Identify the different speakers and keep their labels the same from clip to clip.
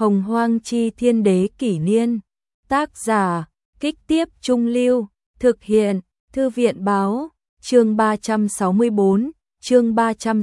Speaker 1: Hồng Hoang Chi Thiên Đế Kỷ Niên. Tác giả, Kích Tiếp Trung Lưu. Thực hiện, Thư viện Báo. Chương 364, chương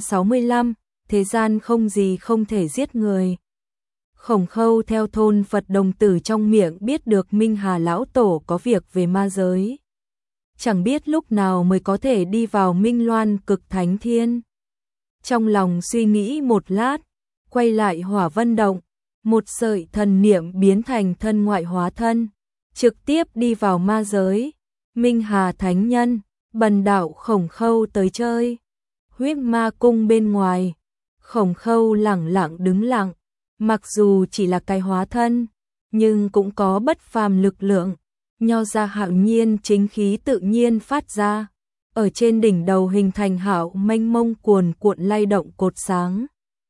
Speaker 1: 365, thế gian không gì không thể giết người. Khổng Khâu theo thôn Phật đồng tử trong miệng biết được Minh Hà Lão Tổ có việc về ma giới. Chẳng biết lúc nào mới có thể đi vào Minh Loan Cực Thánh Thiên. Trong lòng suy nghĩ một lát, quay lại Hỏa Vân Động, một sợi thần niệm biến thành thân ngoại hóa thân, trực tiếp đi vào ma giới. Minh Hà Thánh Nhân, bần đạo Khổng Khâu tới chơi. Huyết Ma Cung bên ngoài, Khổng Khâu lẳng lặng đứng lặng, mặc dù chỉ là cái hóa thân, nhưng cũng có bất phàm lực lượng, nho ra hạo nhiên chính khí tự nhiên phát ra, ở trên đỉnh đầu hình thành hạo mênh mông cuồn cuộn lay động cột sáng.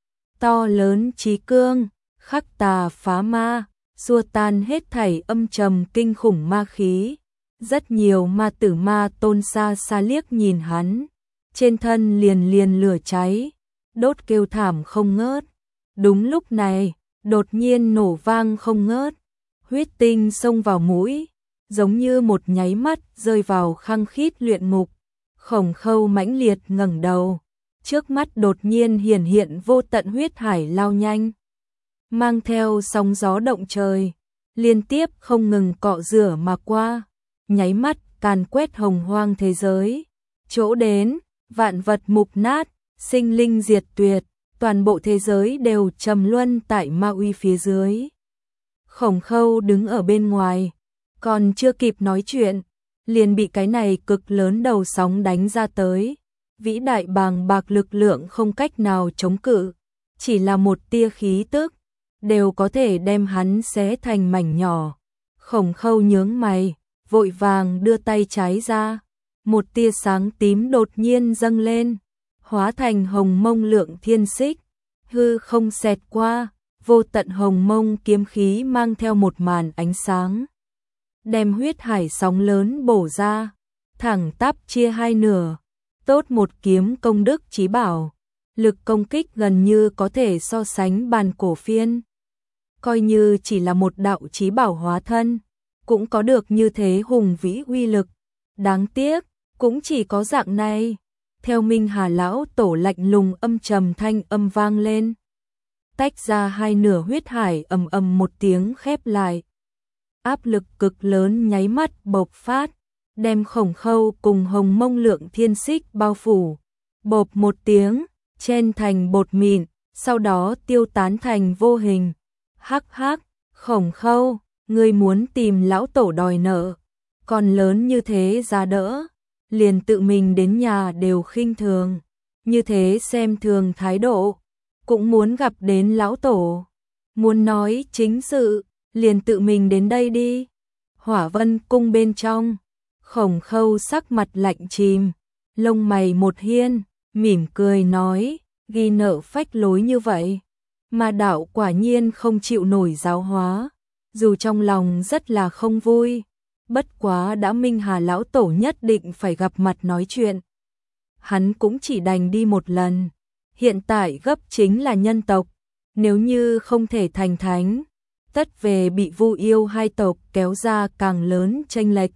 Speaker 1: To lớn chí cương, khắc tà phá ma, xua tan hết thảy âm trầm kinh khủng ma khí. Rất nhiều ma tử ma tôn xa xa liếc nhìn hắn, trên thân liền liền lửa cháy, đốt kêu thảm không ngớt. Đúng lúc này, đột nhiên nổ vang không ngớt, huyết tinh xông vào mũi, giống như một nháy mắt rơi vào khăng khít luyện ngục. Khổng Khâu mãnh liệt ngẩng đầu, trước mắt đột nhiên hiển hiện vô tận huyết hải lao nhanh, mang theo sóng gió động trời, liên tiếp không ngừng cọ rửa mà qua, nháy mắt càn quét hồng hoang thế giới. Chỗ đến, vạn vật mục nát, sinh linh diệt tuyệt, toàn bộ thế giới đều trầm luân tại ma uy phía dưới. Khổng Khâu đứng ở bên ngoài, còn chưa kịp nói chuyện, liền bị cái này cực lớn đầu sóng đánh ra tới. Vĩ đại bàng bạc lực lượng không cách nào chống cự, chỉ là một tia khí tức, đều có thể đem hắn xé thành mảnh nhỏ. Khổng Khâu nhướng mày, vội vàng đưa tay trái ra, một tia sáng tím đột nhiên dâng lên, hóa thành hồng mông lượng thiên xích, hư không xẹt qua, vô tận hồng mông kiếm khí mang theo một màn ánh sáng, đem huyết hải sóng lớn bổ ra, thẳng tắp chia hai nửa. Tốt một kiếm công đức chí bảo, lực công kích gần như có thể so sánh bàn cổ phiên. Coi như chỉ là một đạo chí bảo hóa thân, cũng có được như thế hùng vĩ uy lực. Đáng tiếc, cũng chỉ có dạng này. Theo Minh Hà Lão Tổ lạnh lùng âm trầm thanh âm vang lên, tách ra hai nửa huyết hải ầm ầm một tiếng khép lại. Áp lực cực lớn nháy mắt bộc phát, đem Khổng Khâu cùng hồng mông lượng thiên xích bao phủ. Bộp một tiếng, chen thành bột mịn, sau đó tiêu tán thành vô hình. Hắc hắc, Khổng Khâu, ngươi muốn tìm lão tổ đòi nợ, còn lớn như thế giá đỡ, liền tự mình đến nhà đều khinh thường, như thế xem thường thái độ, cũng muốn gặp đến lão tổ. Muốn nói chính sự, liền tự mình đến đây đi. Hỏa Vân Cung bên trong, Khổng Khâu sắc mặt lạnh chìm, lông mày một hiên, mỉm cười nói, ghi nợ phách lối như vậy, mà đạo quả nhiên không chịu nổi giáo hóa. Dù trong lòng rất là không vui, bất quá đã Minh Hà Lão Tổ nhất định phải gặp mặt nói chuyện, hắn cũng chỉ đành đi một lần. Hiện tại gấp chính là nhân tộc, nếu như không thể thành thánh, tất về bị Vu Yêu hai tộc kéo ra càng lớn chênh lệch.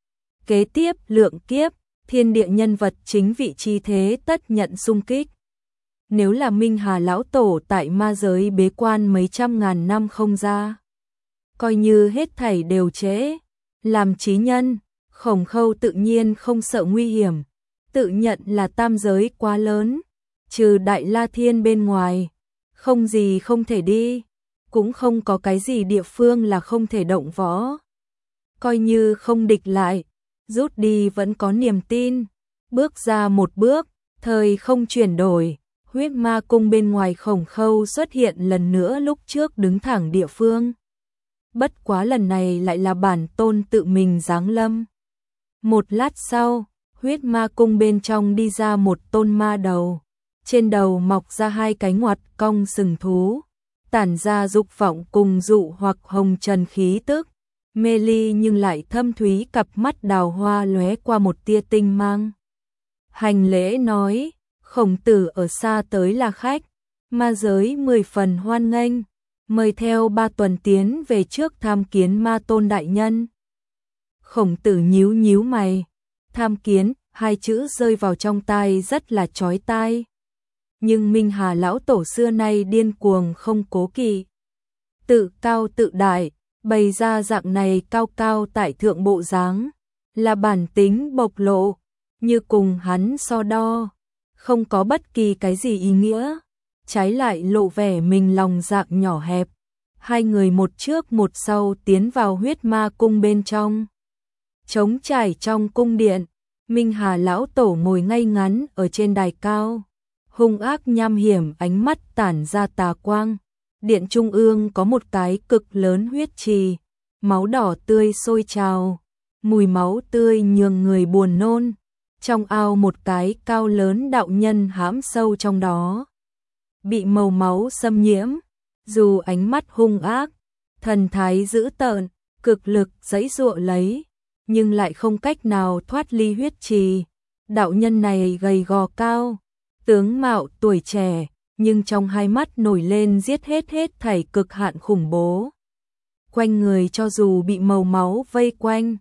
Speaker 1: Kế tiếp lượng kiếp, thiên địa nhân vật chính vị chi thế tất nhận xung kích. Nếu là Minh Hà Lão Tổ tại ma giới bế quan mấy trăm ngàn năm không ra, coi như hết thảy đều trễ. Làm chí nhân, Khổng Khâu tự nhiên không sợ nguy hiểm, tự nhận là tam giới quá lớn, trừ Đại La Thiên bên ngoài, không gì không thể đi, cũng không có cái gì địa phương là không thể động võ. Coi như không địch lại, rút đi vẫn có niềm tin. Bước ra một bước, thời không chuyển đổi, huyết ma cung bên ngoài Khổng Khâu xuất hiện lần nữa lúc trước đứng thẳng địa phương. Bất quá lần này lại là bản tôn tự mình giáng lâm. Một lát sau, huyết ma cung bên trong đi ra một tôn ma đầu, trên đầu mọc ra hai cánh ngoặt cong sừng thú, tản ra dục vọng cùng dụ hoặc hồng trần khí tức, mê ly nhưng lại thâm thúy cặp mắt đào hoa lóe qua một tia tinh mang. Hành lễ nói, Khổng tử ở xa tới là khách, ma giới 10 phần hoan nghênh, mời theo 3 tuần tiến về trước tham kiến Ma Tôn đại nhân. Khổng Tử nhíu nhíu mày, tham kiến, hai chữ rơi vào trong tai rất là chói tai. Nhưng Minh Hà lão tổ xưa nay điên cuồng không cố kỵ, tự cao tự đại, bày ra dạng này cao cao tại thượng bộ dáng, là bản tính bộc lộ, như cùng hắn so đo, không có bất kỳ cái gì ý nghĩa, trái lại lộ vẻ mình lòng dạ nhỏ hẹp. Hai người một trước một sau tiến vào huyết ma cung bên trong. Trống trải trong cung điện, Minh Hà lão tổ ngồi ngay ngắn ở trên đài cao, hung ác nham hiểm ánh mắt tản ra tà quang. Điện trung ương có một cái cực lớn huyết trì, máu đỏ tươi sôi trào, mùi máu tươi nhường người buồn nôn. Trong ao một cái cao lớn đạo nhân hãm sâu trong đó, bị màu máu xâm nhiễm, dù ánh mắt hung ác, thần thái dữ tợn, cực lực giãy giụa lấy, nhưng lại không cách nào thoát ly huyết trì. Đạo nhân này gầy gò cao, tướng mạo tuổi trẻ, nhưng trong hai mắt nổi lên giết hết thảy cực hạn khủng bố. Quanh người cho dù bị màu máu vây quanh,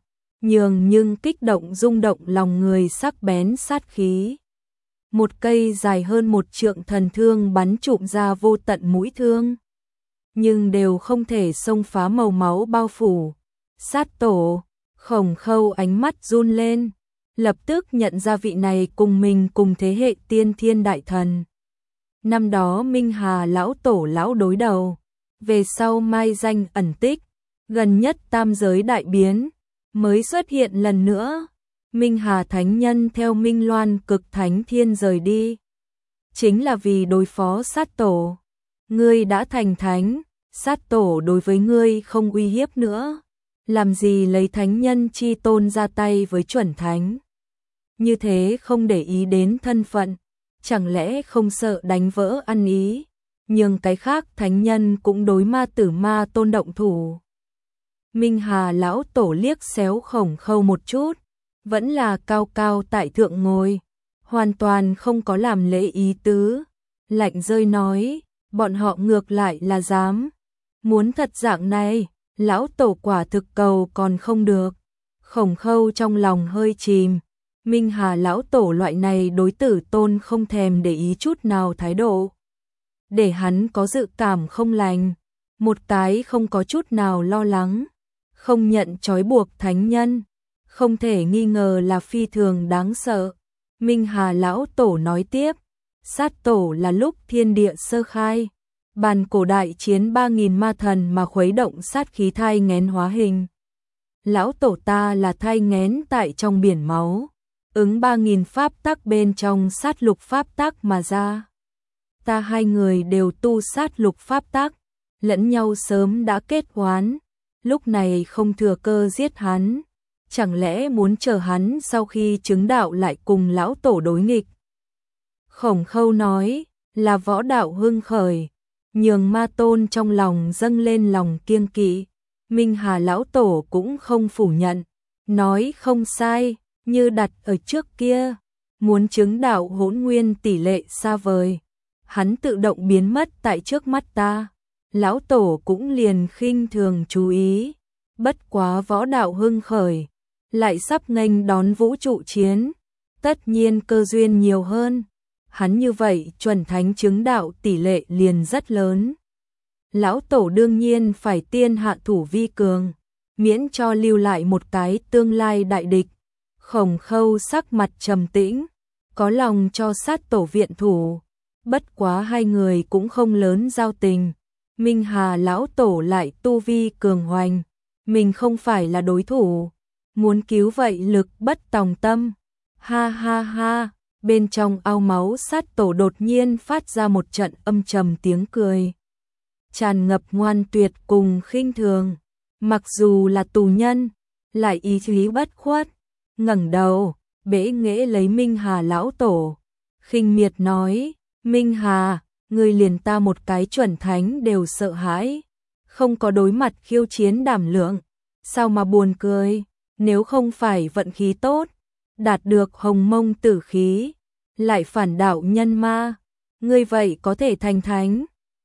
Speaker 1: nhưng kích động rung động lòng người sắc bén sát khí. Một cây dài hơn 1 trượng thần thương bắn trụm ra vô tận mũi thương, nhưng đều không thể xông phá màu máu bao phủ. Sát tổ, Khổng Khâu ánh mắt run lên, lập tức nhận ra vị này cùng mình cùng thế hệ tiên thiên đại thần. Năm đó Minh Hà lão tổ lão đối đầu, về sau mai danh ẩn tích, gần nhất tam giới đại biến, mới xuất hiện lần nữa. Minh Hà thánh nhân theo Minh Loan cực thánh thiên rời đi, chính là vì đối phó sát tổ. Ngươi đã thành thánh, sát tổ đối với ngươi không uy hiếp nữa, làm gì lấy thánh nhân chi tôn ra tay với chuẩn thánh. Như thế không để ý đến thân phận, chẳng lẽ không sợ đánh vỡ ăn ý, nhưng cái khác thánh nhân cũng đối ma tử Ma Tôn động thủ. Minh Hà lão tổ liếc xéo Khổng Khâu một chút, vẫn là cao cao tại thượng ngồi, hoàn toàn không có làm lễ ý tứ, lạnh rơi nói, bọn họ ngược lại là dám. Muốn thật dạng này, lão tổ quả thực cầu còn không được. Khổng Khâu trong lòng hơi chìm, Minh Hà lão tổ loại này đối tử tôn không thèm để ý chút nào thái độ, để hắn có dự cảm không lành. Một cái không có chút nào lo lắng, không nhận trói buộc thánh nhân, không thể nghi ngờ là phi thường đáng sợ. Minh Hà lão tổ nói tiếp, sát tổ là lúc thiên địa sơ khai, bàn cổ đại chiến 3.000 ma thần mà khuấy động sát khí thai nghén hóa hình. Lão tổ ta là thai nghén tại trong biển máu, ứng 3.000 pháp tắc bên trong sát lục pháp tắc mà ra. Ta hai người đều tu sát lục pháp tắc, lẫn nhau sớm đã kết oán, lúc này không thừa cơ giết hắn, chẳng lẽ muốn chờ hắn sau khi chứng đạo lại cùng lão tổ đối nghịch. Khổng Khâu nói, là võ đạo hưng khởi, nhường Ma Tôn trong lòng dâng lên lòng kiêng kỵ. Minh Hà lão tổ cũng không phủ nhận, nói không sai, như đặt ở trước kia, muốn chứng đạo hỗn nguyên tỷ lệ xa vời, hắn tự động biến mất tại trước mắt ta, lão tổ cũng liền khinh thường chú ý. Bất quá võ đạo hưng khởi, lại sắp nghênh đón vũ trụ chiến, tất nhiên cơ duyên nhiều hơn, hắn như vậy chuẩn thánh chứng đạo tỷ lệ liền rất lớn. Lão tổ đương nhiên phải tiên hạ thủ vi cường, miễn cho lưu lại một cái tương lai đại địch. Khổng Khâu sắc mặt trầm tĩnh, có lòng cho sát tổ viện thủ, bất quá hai người cũng không lớn giao tình. Minh Hà lão tổ lại tu vi cường hoành, mình không phải là đối thủ, muốn cứu vậy lực bất tòng tâm. Ha ha ha, bên trong ao máu sát tổ đột nhiên phát ra một trận âm trầm tiếng cười, tràn ngập ngoan tuyệt cùng khinh thường. Mặc dù là tù nhân, lại ý chí bất khuất, ngẩng đầu, bẽ nghễ lấy Minh Hà lão tổ, khinh miệt nói, Minh Hà, ngươi liền ta một cái chuẩn thánh đều sợ hãi, không có đối mặt khiêu chiến đảm lượng, sao mà buồn cười, nếu không phải vận khí tốt, đạt được hồng mông tử khí, lại phản đạo nhân ma, ngươi vậy có thể thành thánh.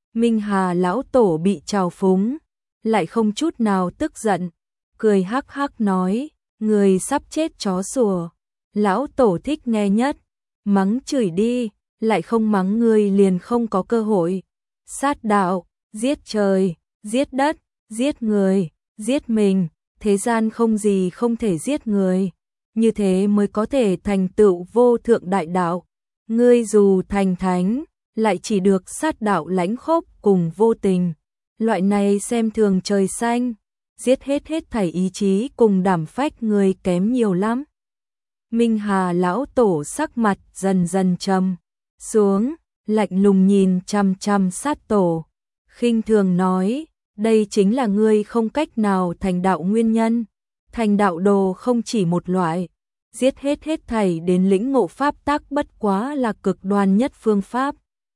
Speaker 1: Minh Hà lão tổ bị trào phúng, lại không chút nào tức giận, cười hắc hắc nói, người sắp chết chó sủa. Lão tổ thích nghe nhất, mắng chửi đi, lại không mắng người liền không có cơ hội. Sát đạo, giết trời, giết đất, giết người, giết mình, thế gian không gì không thể giết người, như thế mới có thể thành tựu vô thượng đại đạo. Ngươi dù thành thánh, lại chỉ được sát đạo lãnh khốc cùng vô tình. Loại này xem thường trời xanh, giết hết thảy ý chí cùng đảm phách người kém nhiều lắm. Minh Hà lão tổ sắc mặt dần dần trầm xuống, lạnh lùng nhìn chằm chằm sát tổ, khinh thường nói, đây chính là ngươi không cách nào thành đạo nguyên nhân. Thành đạo đồ không chỉ một loại, giết hết thảy đến lĩnh ngộ pháp tắc bất quá là cực đoan nhất phương pháp.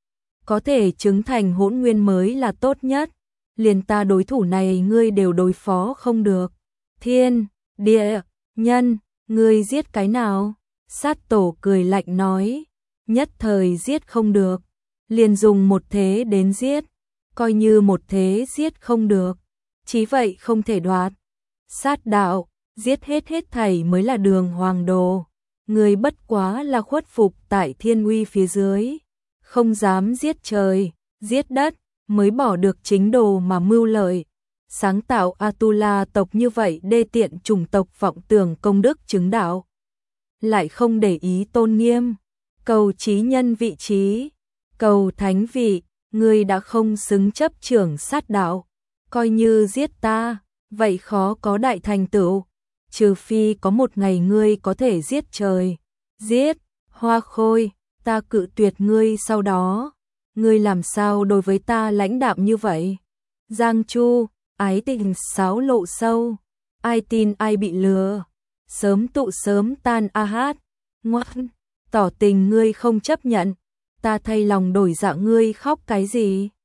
Speaker 1: Có thể chứng thành hỗn nguyên mới là tốt nhất, liền ta đối thủ này ngươi đều đối phó không được. Thiên, địa, nhân, ngươi giết cái nào? Sát tổ cười lạnh nói, nhất thời giết không được, liền dùng một thế đến giết, coi như một thế giết không được, chí vậy không thể đoạt. Sát đạo, giết hết thảy mới là đường hoàng đồ, người bất quá là khuất phục tại thiên uy phía dưới, không dám giết trời, giết đất, mới bỏ được chính đồ mà mưu lợi. Sáng tạo Atula tộc như vậy đê tiện chủng tộc vọng tưởng công đức chứng đạo, lại không để ý tôn nghiêm, cầu chí nhân vị trí, cầu thánh vị, ngươi đã không xứng chấp trưởng sát đạo, coi như giết ta, vậy khó có đại thành tựu, trừ phi có một ngày ngươi có thể giết trời, giết Hoa Khôi, ta cự tuyệt ngươi sau đó, ngươi làm sao đối với ta lãnh đạm như vậy? Giang Chu, ái tình xáo lộ sâu, ai tin ai bị lừa, sớm tụ sớm tan a hát, ngoan, tỏ tình ngươi không chấp nhận, ta thay lòng đổi dạ ngươi khóc cái gì?